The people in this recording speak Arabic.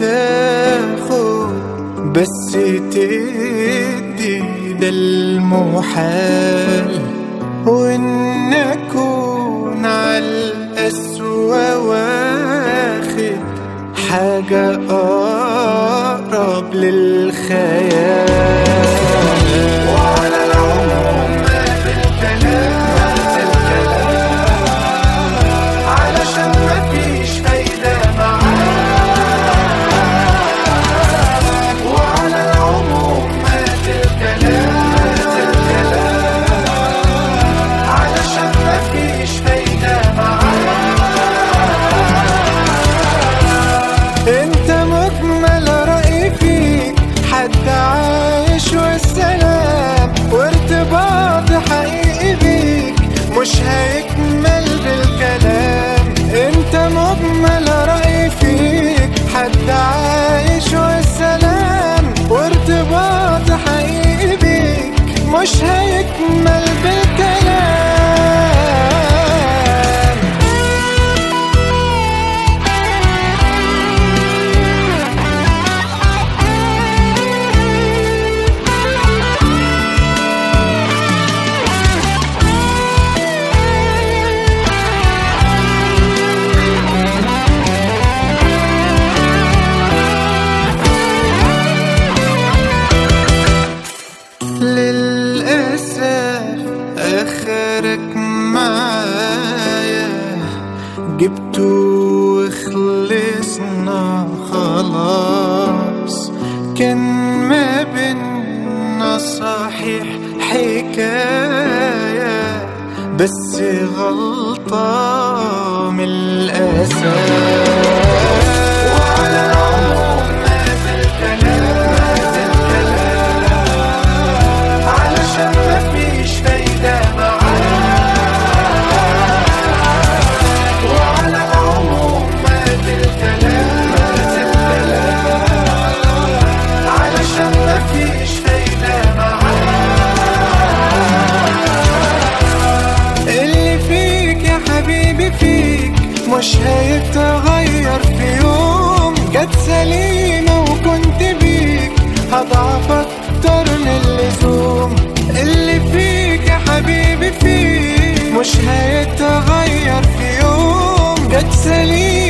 تاخد بس تدي ده المحال، وإن أكون عالقسوة واخد حاجة أقرب للخيال. وعلى العموم ما في الكلام علشان مفيش فايدة معاك. وعلى العموم ما في الكلام علشان مفيش فايدة معاك. انت مجمل رأي فيك حد عايش والسلام، وارتباط حقيقي بيك مش هيكمل بالكلام. انت مجمل رأي فيك حد عايش والسلام، وارتباط حقيقي بيك مش هيكمل بالكلام. للأسف آخرك معايا جبته وخلصنا خلاص. كان ما بينا صحيح حكاية بس غلطة من الأساس. وعلى العموم ما في الكلام علشان مفيش فايدة معاك. وعلى العموم ما في الكلام علشان مفيش فايدة معاك. اللي فيك يا حبيبي فيك مش هيتغير في يوم. جت سليمة وكنت بيك هضعف أكتر من اللزوم. اللي فيك يا حبيبي فيك مش هيتغير في يوم. جت سليمة